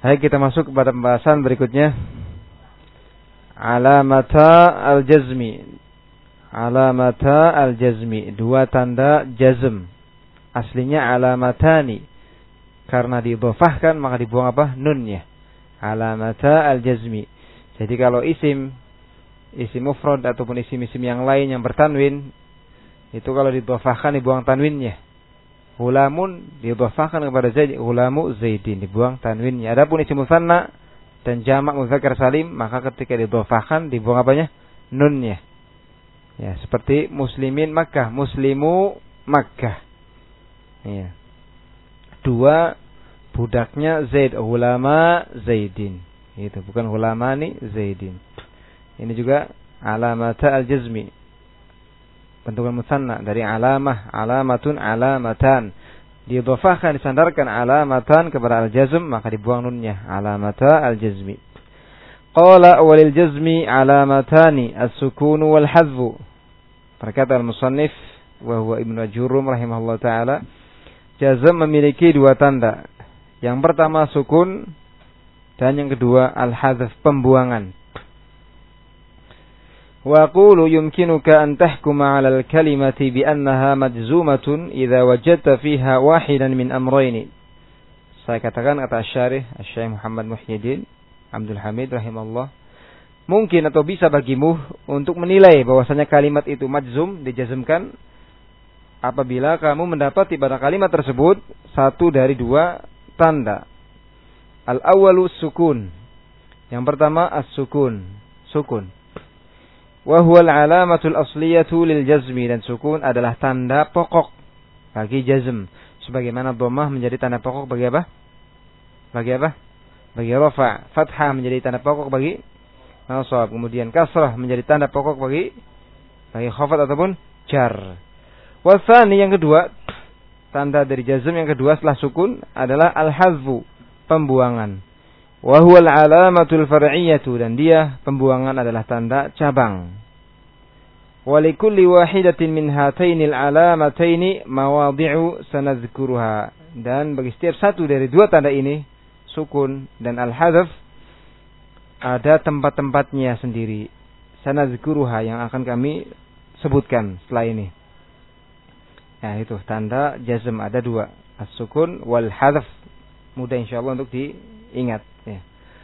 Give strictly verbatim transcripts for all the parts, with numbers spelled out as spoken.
Baik, kita masuk kepada pembahasan berikutnya. Alamata al-jazmi. Alamata al-jazmi, dua tanda jazm. Aslinya alamatani. Karena diidhofahkan maka dibuang apa? Nunnya. Alamata al-jazmi. Jadi kalau isim isim mufrad ataupun isim-isim yang lain yang bertanwin, itu kalau diidhofahkan dibuang tanwinnya. Hulamun diidhofahkan kepada Zaid, hulamu Zaidin, dibuang tanwinnya. Adapun isim musanna dan jamak mudzakkar salim, maka ketika diidhofahkan dibuang apanya? Nunnya. Ya, seperti muslimin Makkah, muslimu Makkah. Ya. Dua budaknya Zaid, hulama Zaidin. Itu bukan hulamani Zaidin. Ini juga alamata al-jazmi. Bentukan musanna dari alamah, alamatun, alamatan. Diidhofahkan, disandarkan alamatan kepada al-jazm, maka dibuang nunnya. Alamata al-jazmi. Qala walil jazmi alamatani as-sukunu wal hadfu. Berkata al-musannif wa huwa Ibnu Ajurum rahimahullah taala, jazm memiliki dua tanda. Yang pertama sukun dan yang kedua al-hadf, pembuangan. Wa qulu yumkinuka an tahkuma 'ala al-kalimati bi annaha majzumatun idza wajadta fiha wahidan min amrayni. Saya katakan kata Syarih Asy-Syaikh Muhammad Muhyiddin Abdul Hamid rahimahullah, mungkin atau bisa bagimu untuk menilai bahwasanya kalimat itu majzum, dijazmkan, apabila kamu mendapati pada kalimat tersebut satu dari dua tanda. Al-awwalu sukun. Yang pertama as-sukun, sukun. Wa huwa al-alamatul asliyatu lil jazmi, dan sukun adalah tanda pokok bagi jazm. Sebagaimana dhammah menjadi tanda pokok bagi apa? Bagi apa? Bagi rafa. Fathah menjadi tanda pokok bagi nasab. Kemudian kasrah menjadi tanda pokok bagi bagi khafat ataupun jar. Wa tsani, yang kedua, tanda dari jazm yang kedua setelah sukun adalah al-hadzfu, pembuangan. Wa huwa al-alamatul far'iyyatu, dan dia pembuangan adalah tanda cabang. Wa likulli wahidatin min hatainil alamataini mawadhi'u sanadhkuruha, dan bagi setiap satu dari dua tanda ini, sukun dan al-hadzf, ada tempat-tempatnya sendiri. Sanadhkuruha, yang akan kami sebutkan setelah ini. Ya, itu tanda jazm ada dua, as-sukun wal hadzf. Mudah insyaallah untuk diingat. Ya.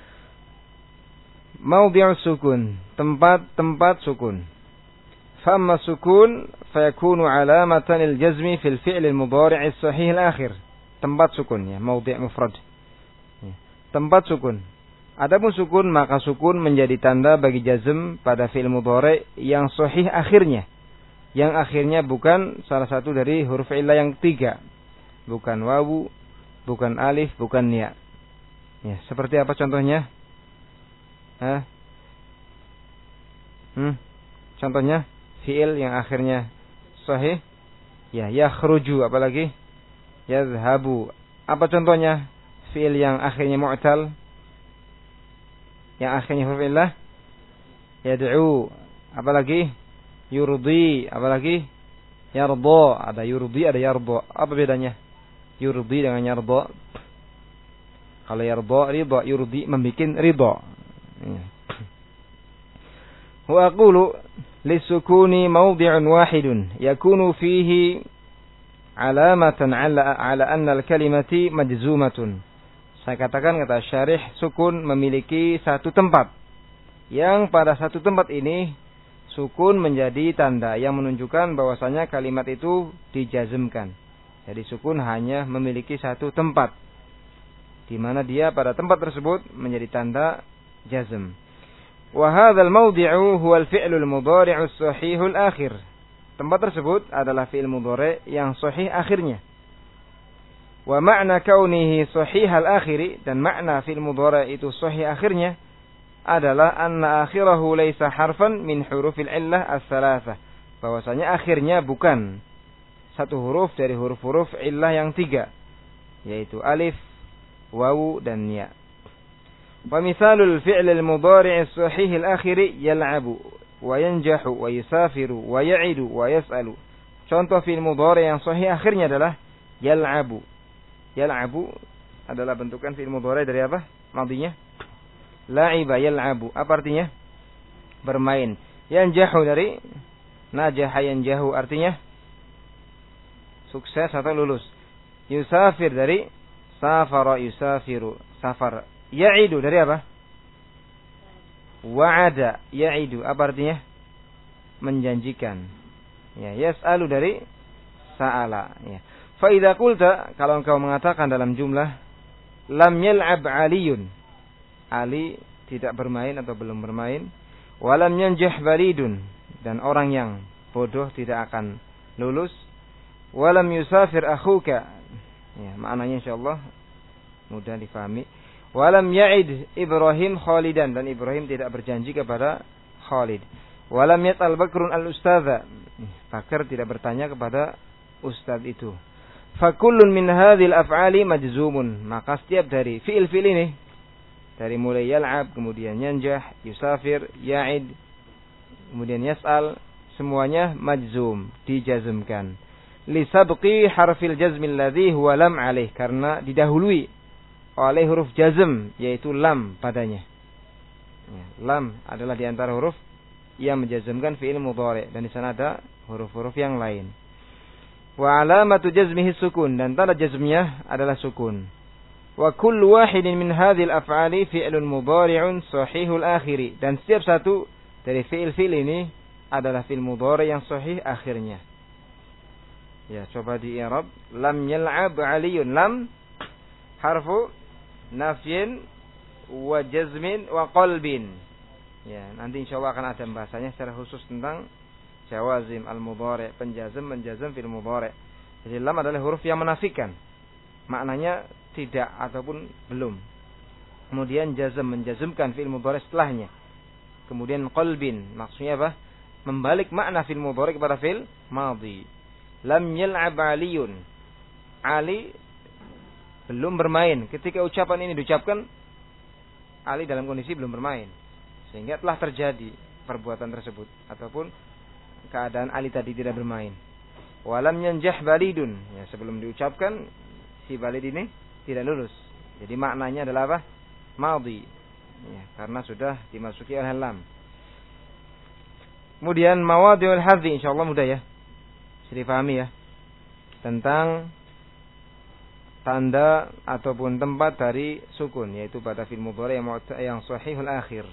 Maudhi'us sukun, tempat-tempat sukun. Famma sukun fayakunu alamatan lil jazmi fil fi'l al mudhari' as-sahih al-akhir. Tempat sukun, ya, maudhi' mufrad. Ya. Tempat sukun. Adapun sukun, maka sukun menjadi tanda bagi jazm pada fi'il mudhari' yang sahih akhirnya. Yang akhirnya bukan salah satu dari huruf illah yang tiga. Bukan wawu, bukan alif, bukan ya. Ya, seperti apa contohnya? Hah? Hmm? Contohnya fiil yang akhirnya sahih. Ya, yakhruju, apalagi? Yadhhabu. Apa contohnya? Fiil yang akhirnya mu'tal. Yang akhirnya huruf illah. Yad'u. Apalagi? Yurdi. Apalagi? Yarda. Ada yurdi, ada yarda. Apa bedanya? Yurdi dengan yarda. Kalau yarda, ridha. Yurdi, membikin ridha. Wa aqulu lisukuni mawdi'un wahidun yakunu fihi alamatan ala, ala anna al-kalimati majzumatun. Saya katakan, kata syarih, sukun memiliki satu tempat, yang pada satu tempat ini sukun menjadi tanda yang menunjukkan bahwasanya kalimat itu dijazmkan. Jadi sukun hanya memiliki satu tempat, di mana dia pada tempat tersebut menjadi tanda jazm. Wa hadzal mawdi'u huwa al-fi'lu al-mudhari'u as-sahih al-akhir. Tempat tersebut adalah fi'il mudhari' yang sahih akhirnya. Wa ma'na kaunihi sahih al-akhiri, dan makna fi'il mudhari' itu sahih akhirnya adalah anna akhirahu laysa harfan min hurufil illah as-salasah. Bahwasanya akhirnya bukan satu huruf dari huruf-huruf illah yang tiga, yaitu alif, wawu dan ya. Wa mithalul fi'l al-mudhari' as-sahih al-akhir yal'abu wa yanjahu wa yusafiru wa ya'idu wa yas'alu. Contoh fi'il mudhari' yang sahih akhirnya adalah yal'abu. Yal'abu adalah bentukan fi'il mudhari' dari apa? madinya? La'iba yal'abu. Apa artinya? Bermain. Yanjahu dari najaha yanjahu artinya sukses atau lulus. Yusafir dari safara yusafiru, safar. Ya'idu dari apa? Wa'ada ya'idu. Apa artinya? Menjanjikan. Ya, yas'alu dari sa'ala. Ya. Fa idza qulta, kalau engkau mengatakan dalam jumlah lam yal'ab Aliyun, Ali tidak bermain atau belum bermain, walam yanjah balidun, dan orang yang bodoh tidak akan lulus, walam yusafir akhuka, ya, maknanya insyaallah mudah difahami. Walam ya'id Ibrahim Khalidan, dan Ibrahim tidak berjanji kepada Khalid. Walam yat'al Bakrun al-ustadha, Bakar tidak bertanya kepada ustadz itu. Fakullun min hadhil af'ali majzumun, maka setiap dari fi'il-fi'il ini, dari mulai yal'ab, kemudian yanjah, yusafir, ya'id, kemudian yas'al, semuanya majzum, dijazmkan. Li sabqi harfil jazmil ladzi huwa lam alaih, karena didahului oleh huruf jazm, yaitu lam padanya. Ya, lam adalah di antara huruf yang menjazmkan fi'il mudhari', dan di sana ada huruf-huruf yang lain. Wa alamatu jazmihi sukun, dan tanda jazmnya adalah sukun. Wa kullu wahidin min hadhil af'ali fi'lun mudhari'un sahihul akhiri, dan setiap satu dari fi'il-fi'il ini adalah fi'il mudhari' yang sahih akhirnya. Ya, coba di i'rab. Lam yal'ab Aliyun. Lam harfu nafyin wa jazmin wa qalbin. Ya, nanti insyaallah akan ada pembahasannya secara khusus tentang jawazim al-mudhari', penjazm, menjazm fil mudhari'. Jadi lam adalah huruf yang menafikan. Maknanya tidak ataupun belum. Kemudian jazm, menjazmkan fi'il mudhari' setelahnya. Kemudian qalbin, maksudnya apa? Membalik makna fi'il mudhari' kepada fi'il madhi. Lam yal'ab Aliyun. Ali belum bermain. Ketika ucapan ini diucapkan, Ali dalam kondisi belum bermain, sehingga telah terjadi perbuatan tersebut ataupun keadaan Ali tadi tidak bermain. Walam yanjah balidun, ya, sebelum diucapkan si balid ini tidak lulus. Jadi maknanya adalah apa? Madhi, ya, karena sudah dimasuki oleh lam. Kemudian mawadhi'ul hadzi, insyaallah mudah ya, bisa dipahami ya, tentang tanda ataupun tempat dari sukun, yaitu pada fi'il mudhari' yang yang sahihul akhir.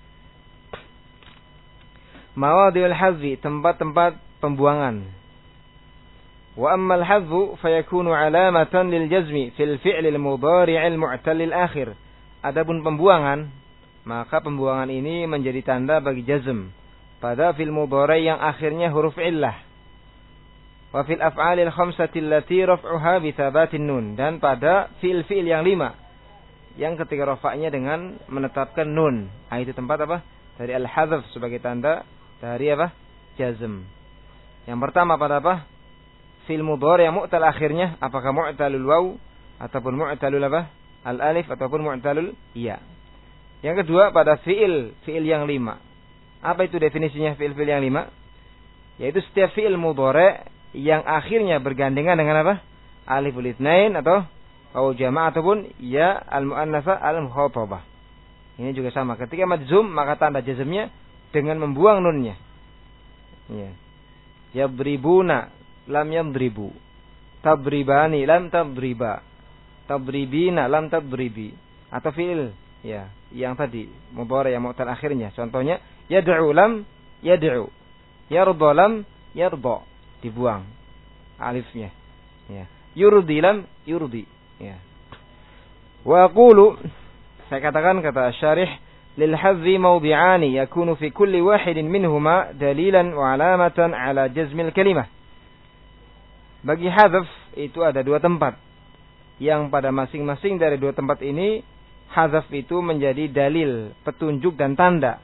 Mawadhi'ul hadzi, tempat-tempat pembuangan. Wa ammal hadzu fayakunu alamatan lil jazmi fil fi'lil mudhari'il mu'tallil akhir. Adapun pembuangan, maka pembuangan ini menjadi tanda bagi jazm pada fi'il mudhari' yang akhirnya huruf illah. Wa fil af'alil khamsati allati raf'uha bi thabatin nun, dan pada fi'il-fi'il yang lima yang ketika rafa'nya dengan menetapkan nun. Ah, itu tempat apa? Dari al-hadzf sebagai tanda dari apa? Jazm. Yang pertama pada apa? Fi'il mudhari' yang mu'tal akhirnya, apakah mu'talul waw ataupun mu'talul apa? Al-alif ataupun mu'talul ya. Yang kedua pada fi'il fi'il yang lima. Apa itu definisinya fi'il-fi'il yang lima? Yaitu setiap fi'il mudhari' yang akhirnya bergandengan dengan apa? Aliful itsnain atau waw jama' ataupun ya al-muannatsa al-mukhatabah. Ini juga sama. Ketika majzum, maka tanda jazmnya dengan membuang nunnya. Ya. Yadribuna lam yadribu. Tadribani lam tadriba. Tadribina lam tadribi. Atau fi'il ya, yang tadi mudhari' yang mu'tal akhirnya. Contohnya yad'u lam yad'u. Yarda lam yarda. Dibuang alifnya. Ya. Yurdi lam yurdi. Ya. Wa aqulu, saya katakan kata syarih, lil hadzi mawdi'ani yakunu fi kulli wahidin minhuma dalilan wa alamatan ala jazmil kalimah. Bagi hadzf itu ada dua tempat, yang pada masing-masing dari dua tempat ini hadzf itu menjadi dalil, petunjuk dan tanda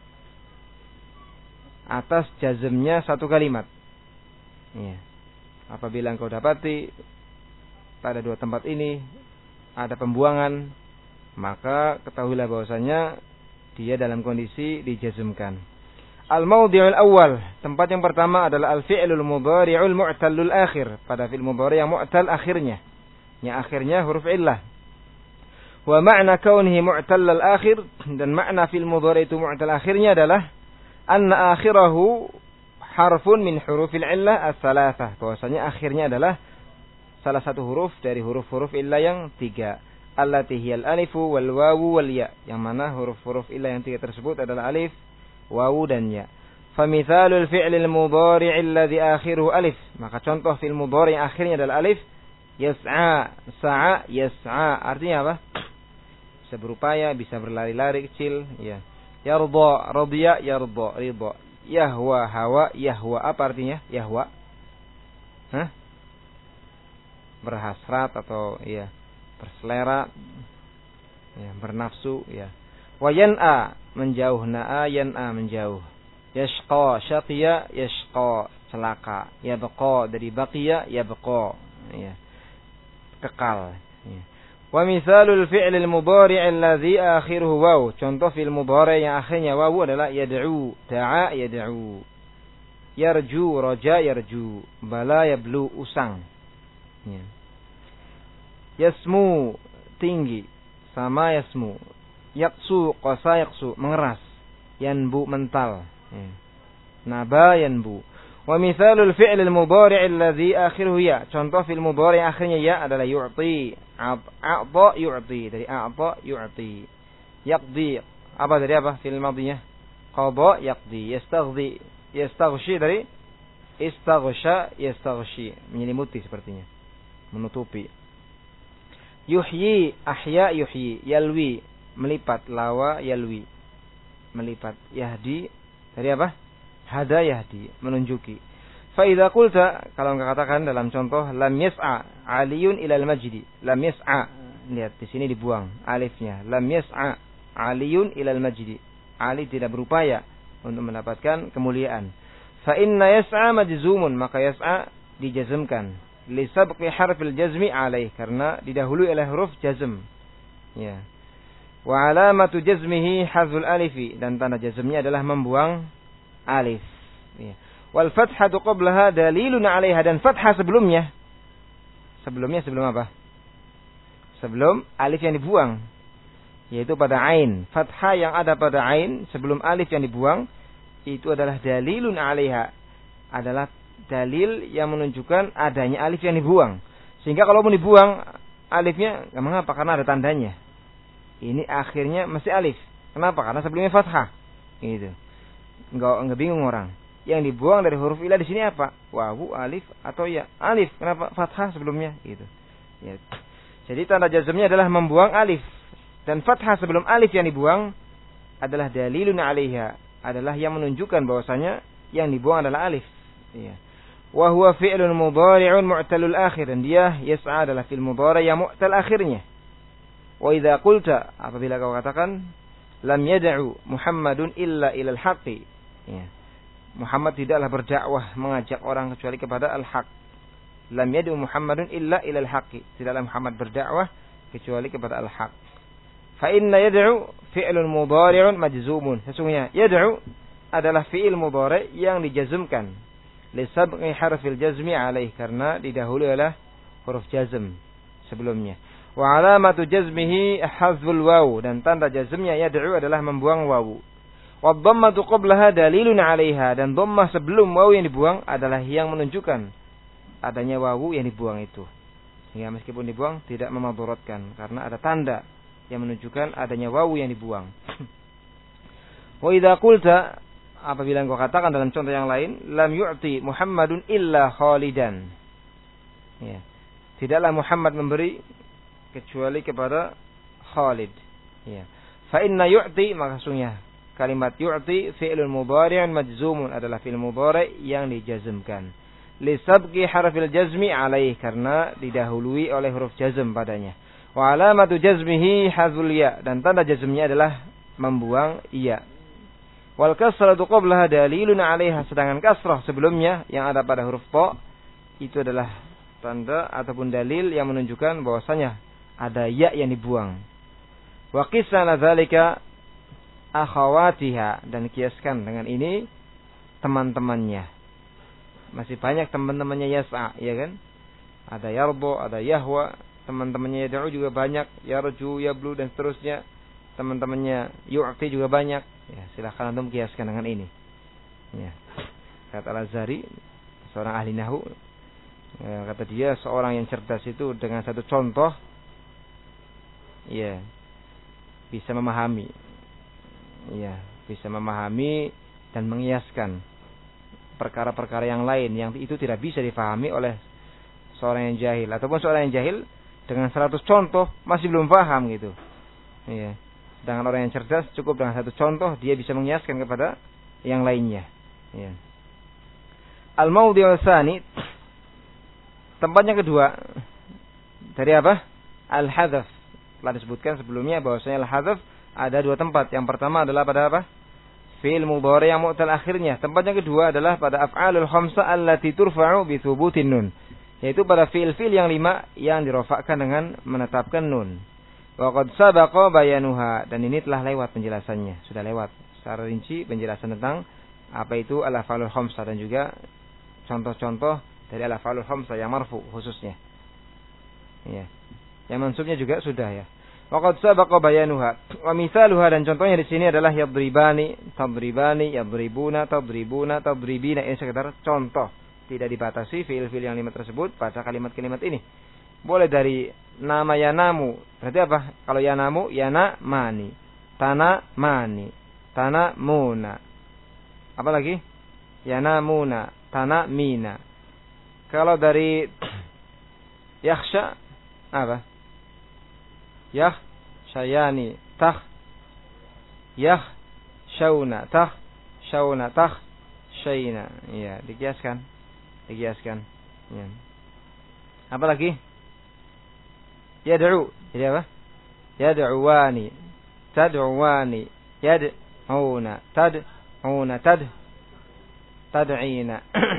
atas jazmnya satu kalimat. Ya. Apabila engkau dapati pada dua tempat ini ada pembuangan, maka ketahuilah bahwasanya dia dalam kondisi dijazmkan. Al-mawdi'ul awal, tempat yang pertama adalah al-fi'lul mudhari'ul mu'tallul akhir, pada fi'il mudhari' yang mu'tal akhirnya, yang akhirnya huruf illah. Wa ma'na kaunihi mu'tal al-akhir, dan makna fil mudhari itu mu'tal akhirnya adalah anna akhirahu harfun min hurufil illah as-salatsah. Bahwasanya akhirnya adalah salah satu huruf dari huruf-huruf illah yang tiga. Allati hiyal alifu wal wawu wal ya. Yang mana huruf-huruf illah yang tiga tersebut adalah alif, wawu dan ya. Famithalul fi'lil mudhari' alladhi akhiruhu alif. Maka contoh fi'il mudhari' yang akhirnya adalah alif. Yas'a, sa'a, yas'a. Artinya apa? Bisa berupaya, bisa berlari-lari kecil, ya. Yarda, radiya, yarda, ridha. Yahwa, hawa, yahwa. Apa artinya? Yahwa. Hah? Berhasrat atau ya, berselera, ya, bernafsu, ya. Wa yan'a, menjauh, na'a, yan'a, menjauh. Yashqa, syaqiya, yashqa, celaka. Yabqa, dari baqiya, yabqa, ya. Kekal, ya. Wa mithalul fi'lil mudhari' alladhi akhiruhu waw. Contoh fi'il mudhari' yang akhirnya waw adalah yad'u, da'a, yad'u. Yarju, raja, yarju. Bala, yablu, usang. Ya. Yasmu, tinggi. Sama, yasmu. Yaksu, qasa, yaksu, mengeras. Yanbu, mental. Ya. Naba, yanbu. Wa mithalul fi'lil mudhari' alladhi akhiruhu ya. Contoh fi'il mudhari' yang akhirnya ya adalah yu'ti. A'ta, yu'ti. Dari a'ta, yu'ti. Yaqdi. Apa dari apa fi'il madhinya? Qada, yaqdi. Yastaghdi, yastaghshi, dari istaghsha, yastaghshi. Menyelimuti sepertinya, menutupi. Yuhyi, ahya, yuhyi. Yalwi, melipat. Lawa, yalwi, melipat. Yahdi, dari apa? Hada, yahdi, menunjuki. Fa idza qulta, kalau engkau katakan dalam contoh lam yas'a aliyun ilal majdi. Lam yas'a, lihat di sini dibuang alifnya. Lam yas'a aliyun ilal majdi. Ali tidak berupaya untuk mendapatkan kemuliaan. Fa inna yas'a majzumun, maka yas'a dijazmkan. Li sabqi harfil jazmi alaih, karena didahului oleh huruf jazm. Ya. Wa alamatu jazmihi hadzul alifi, dan tanda jazmnya adalah membuang alif. Ya. Wal fathatu qablaha dalilun 'alaiha, dan fathah sebelumnya. Sebelumnya sebelum apa? Sebelum alif yang dibuang, yaitu pada ain. Fathah yang ada pada ain sebelum alif yang dibuang itu adalah dalilun 'alaiha, adalah dalil yang menunjukkan adanya alif yang dibuang. Sehingga kalau mau dibuang alifnya, enggak mengapa, karena ada tandanya. Ini akhirnya masih alif. Kenapa? Karena sebelumnya fathah. Gitu. Enggak enggak bingung orang. Yang dibuang dari huruf ilah di sini apa? Wawu, alif, atau ya? Alif. Kenapa fathah sebelumnya? Gitu. Ya. Jadi tanda jazmnya adalah membuang alif, dan fathah sebelum alif yang dibuang adalah dalilun 'alaiha, adalah yang menunjukkan bahwasanya yang dibuang adalah alif. Ya. Wa huwa fi'lun mudhari'un mu'talul akhir, dan dia yas'a adalah fi'il mudhari' yang mu'tal akhirnya. Wa idza qulta, apabila kau katakan lam yad'u Muhammadun illa ilal haqqi. Ya. Muhammad tidaklah berdakwah, mengajak orang kecuali kepada al-haq. Lam yad'u Muhammadun illa ilal haqqi. Tidaklah Muhammad berdakwah kecuali kepada al-haq. Fa inna yad'u fi'lun mudhari'un majzumun. Sesungguhnya yad'u adalah fi'il mudhari' yang dijazmkan. Li sabqi harfil jazmi 'alaih, karena didahului oleh huruf jazm sebelumnya. Wa alamatu jazmihi hadzful waw, dan tanda jazmnya yad'u adalah membuang wawu. Wa dhammatu qablaha dalilun 'alaiha, dan dhammah sebelum wawu yang dibuang adalah yang menunjukkan adanya wawu yang dibuang itu. Sehingga meskipun dibuang tidak memadharatkan, karena ada tanda yang menunjukkan adanya wawu yang dibuang. Wa idza qulta, apabila engkau katakan dalam contoh yang lain, lam yu'ti Muhammadun illa Khalidan. Ya. Tidaklah Muhammad memberi kecuali kepada Khalid. Ya. Fa inna yu'ti, maka sesungguhnya kalimat yu'ti fi'lun mudhari'un majzumun, adalah fi'il mudhari' yang dijazmkan. Li sabqi harfil jazmi 'alaih, karena didahului oleh huruf jazm padanya. Wa alamatu jazmihi hadzul ya, dan tanda jazmnya adalah membuang ya. Wal kasratu qablaha dalilun 'alaiha, sedangkan kasrah sebelumnya yang ada pada huruf ta itu adalah tanda ataupun dalil yang menunjukkan bahwasanya ada ya yang dibuang. Wa qisana dzalika akhawatiha, dan kiaskan dengan ini teman-temannya. Masih banyak teman-temannya yas'a, ya kan? Ada yarbo, ada yahwa, teman-temannya yad'u juga banyak, yarju, yablu dan seterusnya. Teman-temannya yu'ti juga banyak. Ya, silakan antum kiaskan dengan ini. Ya. Kata Al-Azhari, seorang ahli nahwu, ya, kata dia seorang yang cerdas itu dengan satu contoh ya bisa memahami. Ya, bisa memahami dan mengiaskan perkara-perkara yang lain yang itu tidak bisa difahami oleh seorang yang jahil, ataupun seorang yang jahil dengan seratus contoh masih belum paham gitu. Iya. Sedangkan orang yang cerdas cukup dengan satu contoh dia bisa mengiaskan kepada yang lainnya. Iya. Al-mawdi'u tsani, tempat yang kedua dari apa? Al-hadzf. Telah disebutkan sebelumnya bahwasanya al-hadzf ada dua tempat. Yang pertama adalah pada apa? Fi'il mudhari yang mu'tal akhirnya. Tempat yang kedua adalah pada af'alul khamsah allati turfa'u bi thubutin nun. Yaitu pada fi'il-fi'il yang lima yang dirofakkan dengan menetapkan nun. Wa qad sabaqa bayanuha, dan ini telah lewat penjelasannya, sudah lewat secara rinci penjelasan tentang apa itu al-af'alul khamsah dan juga contoh-contoh dari al-af'alul khamsah yang marfu khususnya. Ya. Yang mansubnya juga sudah ya. Wa qad sabaqa bayanuha. Wa misaluha, dan contohnya di sini adalah yadribani, tadribani, yadribuna, tadribuna, tadribina. Ini sekedar contoh. Tidak dibatasi fiil-fiil yang lima tersebut pada kalimat-kalimat ini. Boleh dari nama yanamu. Berarti apa? Kalau yanamu, yana mani. Tana mani. Tana muna. Apa lagi? Yanamuna. Tana mina. Kalau dari yakhsha, apa? Yakh syayani. Takh. Yakh syauna. Takh syauna. Takh syayna. Iya, dikiaskan. Dikiaskan. Ya. Apa lagi? Yad'u. Jadi apa? Yad'uwani. Tad'uwani. Yad'una. Tad'una. Tad. Tad'ina.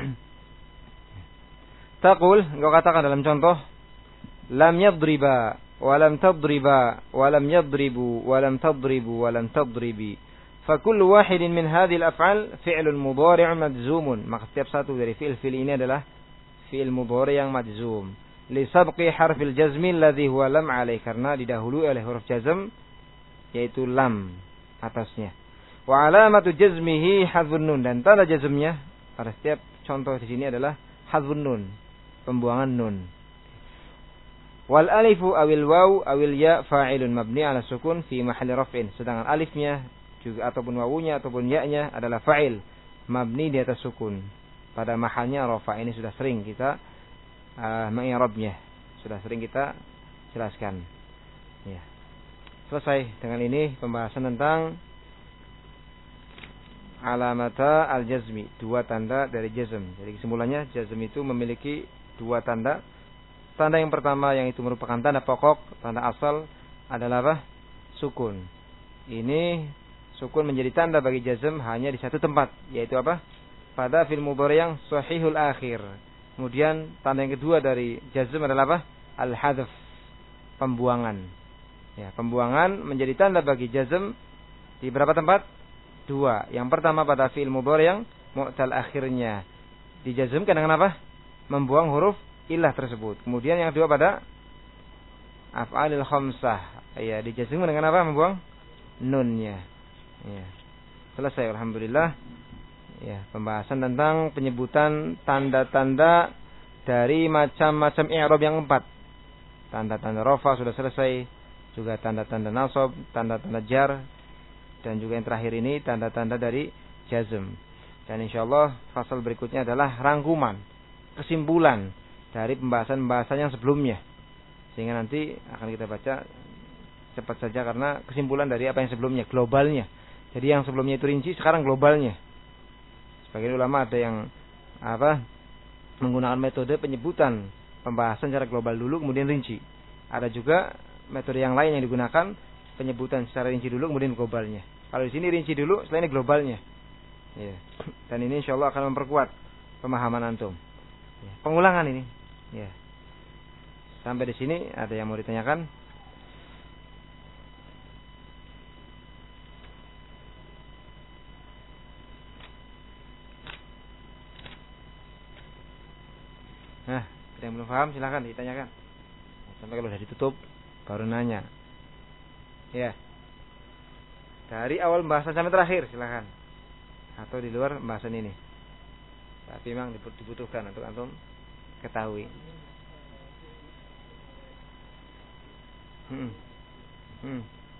Taqul, engkau katakan dalam contoh, lam yadriba, walam tadriba, walam yadribu, walam tadribu, walam tadribi. فكل واحد من هذه الأفعال فعل مضارع مجزوم. Maka setiap satu dari fi'il-fi'il ini adalah fi'il mudhari' yang majzum. Li sabqi harfil jazmi alladhi huwa lam alaih, karena didahului oleh huruf jazm yaitu lam atasnya. Wa alamatu jazmihi hadzfun nun, dan tanda jazmnya pada setiap contoh di sini adalah hadzfun nun, pembuangan nun. Wal alifu awil waw awil ya fa'ilun mabni ala sukun fi mahalli raf'in. Sedangkan alifnya juga ataupun wawunya ataupun ya-nya adalah fa'il mabni di atas sukun pada mahalnya rafa. Ini sudah sering kita uh, mengi'rabnya, sudah sering kita jelaskan ya. Selesai dengan ini pembahasan tentang alamata al-jazmi, dua tanda dari jazm. Jadi kesimpulannya jazm itu memiliki dua tanda. Tanda yang pertama yang itu merupakan tanda pokok, tanda asal adalah apa? Sukun. Ini sukun menjadi tanda bagi jazm hanya di satu tempat, yaitu apa? Pada fi'il mudhari' yang sahihul akhir. Kemudian tanda yang kedua dari jazm adalah apa? Al-hadzf, pembuangan. Ya, pembuangan menjadi tanda bagi jazm di berapa tempat? Dua. Yang pertama pada fi'il mudhari' yang mu'tal akhirnya dijazmkan dengan apa? Membuang huruf illah tersebut. Kemudian yang kedua pada af'alil khamsah, ya, dijazmkan dengan apa? Membuang nunnya. Ya. Selesai alhamdulillah. Ya, pembahasan tentang penyebutan tanda-tanda dari macam-macam i'rab yang empat. Tanda-tanda rafa sudah selesai, juga tanda-tanda nasab, tanda-tanda jar, dan juga yang terakhir ini tanda-tanda dari jazm. Dan insyaallah fasal berikutnya adalah rangkuman, kesimpulan dari pembahasan-pembahasan yang sebelumnya. Sehingga nanti akan kita baca cepat saja karena kesimpulan dari apa yang sebelumnya, globalnya. Jadi yang sebelumnya itu rinci, sekarang globalnya. Sebagian ulama ada yang apa menggunakan metode penyebutan pembahasan secara global dulu kemudian rinci. Ada juga metode yang lain yang digunakan penyebutan secara rinci dulu kemudian globalnya. Kalau di sini rinci dulu, setelah ini globalnya. Ya. Dan ini insyaallah akan memperkuat pemahaman antum. Ya. Pengulangan ini. Ya. Sampai di sini ada yang mau ditanyakan? Nah, ada yang belum paham silakan ditanyakan. Sampai kalau sudah ditutup baru nanya. Ya. Dari awal pembahasan sampai terakhir silakan. Atau di luar pembahasan ini. Tapi memang dibutuhkan untuk antum ketahui. Hmm. Hmm.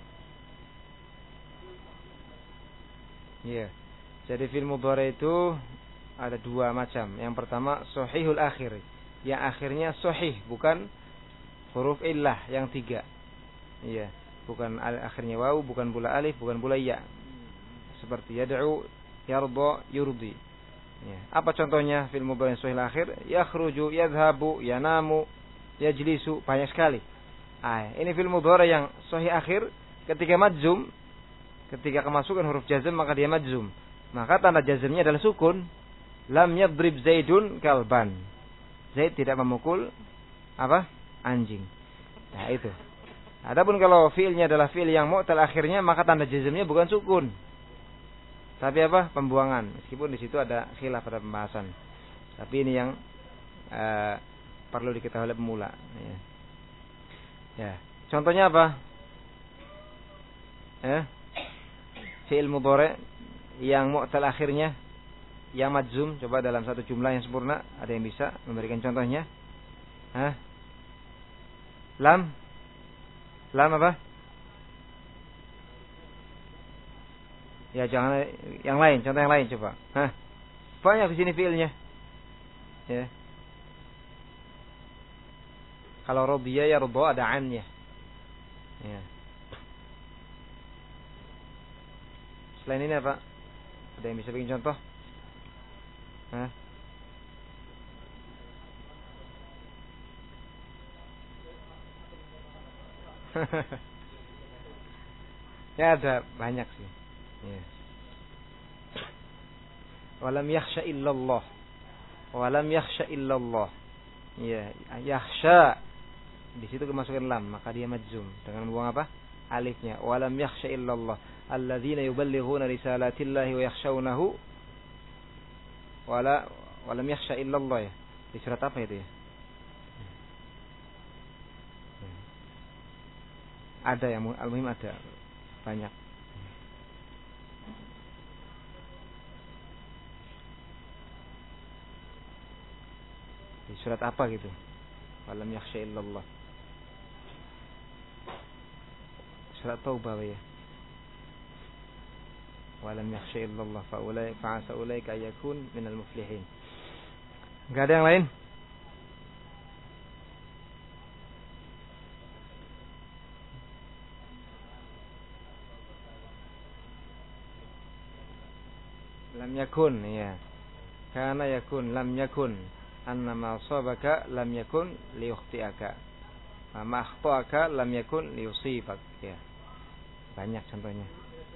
Ya. Jadi fi'il mudhari itu ada dua macam. Yang pertama sahihul akhir. Yang akhirnya sahih, bukan huruf illah yang tiga. Iya, bukan akhirnya waw, bukan pula alif, bukan pula ya. Seperti yad'u, yarda, yurdi. Ya. Apa contohnya fi'il mudhari sahihul akhir? Yakhruju, yadhhabu, yanamu, yajlisu, banyak sekali. Ah, ini fi'il mudhari yang sahih akhir ketika majzum, ketika kemasukan huruf jazm maka dia majzum. Maka tanda jazmnya adalah sukun. Lam yadrib Zaidun kalban. Zaid tidak memukul apa? Anjing. Nah, itu. Adapun kalau fi'ilnya adalah fi'il yang mu'tal akhirnya maka tanda jazmnya bukan sukun. Tapi apa? Pembuangan. Meskipun di situ ada khilaf pada pembahasan. Tapi ini yang uh, perlu diketahui oleh pemula. Ya. Ya. Contohnya apa? Eh? Fi'il mudhari yang mu'tal akhirnya yang majzum, coba dalam satu jumlah yang sempurna ada yang bisa memberikan contohnya? Hah? Lam? Lam apa? Ya jangan yang lain, contoh yang lain coba. Hah? Banyak di sini fi'ilnya. Ya. Kalau radiya ya rada ada annya. Ya. Selain ini apa? Ada yang bisa bikin contoh? Hah? Ya ada banyak sih. Ya. Walam yakhsha illallah. Walam yakhsha illallah. Ya, yakhsha. Di situ kemasukan lam, maka dia majzum dengan buang apa? Alifnya. Walam yakhsha illallah. Alladzina yuballighuna risalatillahi wa yakhshawnahu. Wala walam yakhsha illallah ya. Di surat apa itu ya? Ada yang al-muhim ada banyak. Di surat apa gitu? Walam yakhsha illallah. Surat Taubah ya. Walam yakhsha illallah fa ulai fa asa ulaika yakun minal muflihin. Enggak ada yang lain? Lam yakun ya. Kana yakun lam yakun. Annama asabaka lam yakun liyukhti'aka. Ma akhta'aka lam yakun liyusibak ya. Banyak contohnya.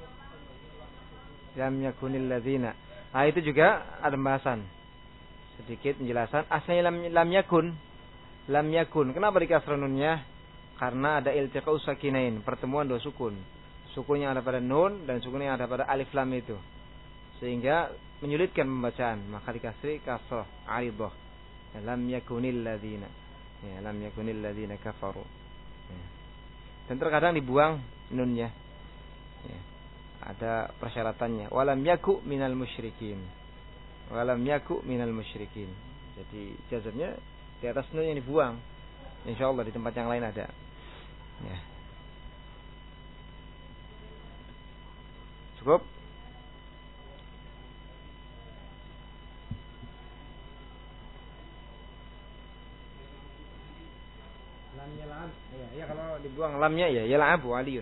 Lam yakunil ladzina. Ah itu juga ada pembahasan. Sedikit penjelasan. Asalnya lam, lam yakun. Lam yakun. Kenapa dikasrah nunnya? Karena ada iltiqa'us sakinain, pertemuan dua sukun. Sukun yang ada pada nun dan sukun yang ada pada alif lam itu. Sehingga menyulitkan pembacaan, maka dikasri kasrah aridah. Lam yakunil ladzina. Ya, lam yakunil ladzina kafaru. Ya. Dan terkadang dibuang nunnya. Ya. Ada persyaratannya. Walam yaku minal musyrikin. Walam yaku minal musyrikin. Jadi jazmnya di atas nun yang dibuang. Insyaallah di tempat yang lain ada. Ya. Cukup? Lam yal'ab. Ya, ya kalau dibuang lamnya ya yal'abu aliyun.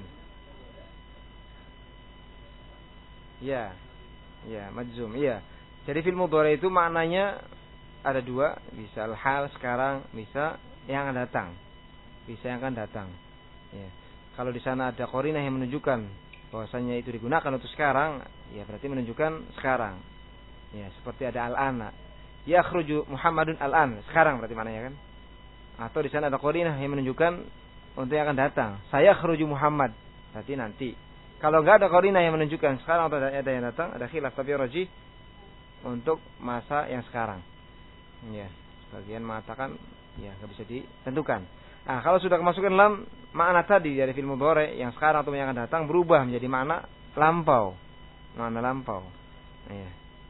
Ya, ya, majzum, iya. Jadi fi'il mudhari itu maknanya ada dua, bisa al-hal sekarang, bisa yang akan datang, bisa yang akan datang. Ya. Kalau di sana ada qarinah yang menunjukkan bahwasanya itu digunakan untuk sekarang, ya berarti menunjukkan sekarang. Ya, seperti ada al-ana. Yakhruju Muhammadun al-an, sekarang berarti maknanya kan? Atau di sana ada qarinah yang menunjukkan untuk yang akan datang. Saya khruju Muhammad, berarti nanti. Kalau enggak ada qarinah yang menunjukkan sekarang atau ada yang datang, ada khilaf tapi rajih untuk masa yang sekarang. Ya, sebagian mengatakan ya enggak bisa ditentukan. Nah, kalau sudah kemasukan lam, makna tadi dari fi'il mudhari yang sekarang atau yang akan datang berubah menjadi makna lampau. Makna lampau. Iya.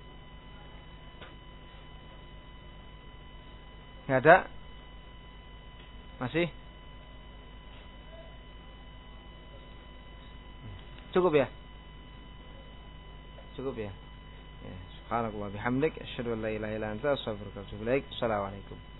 Enggak ada? Masih? Cukup ya? Cukup ya? Ya, subhanakallah bihamdik, asyhadu an la ilaha illa anta, astaghfiruka wa atubu ilaik. Assalamualaikum.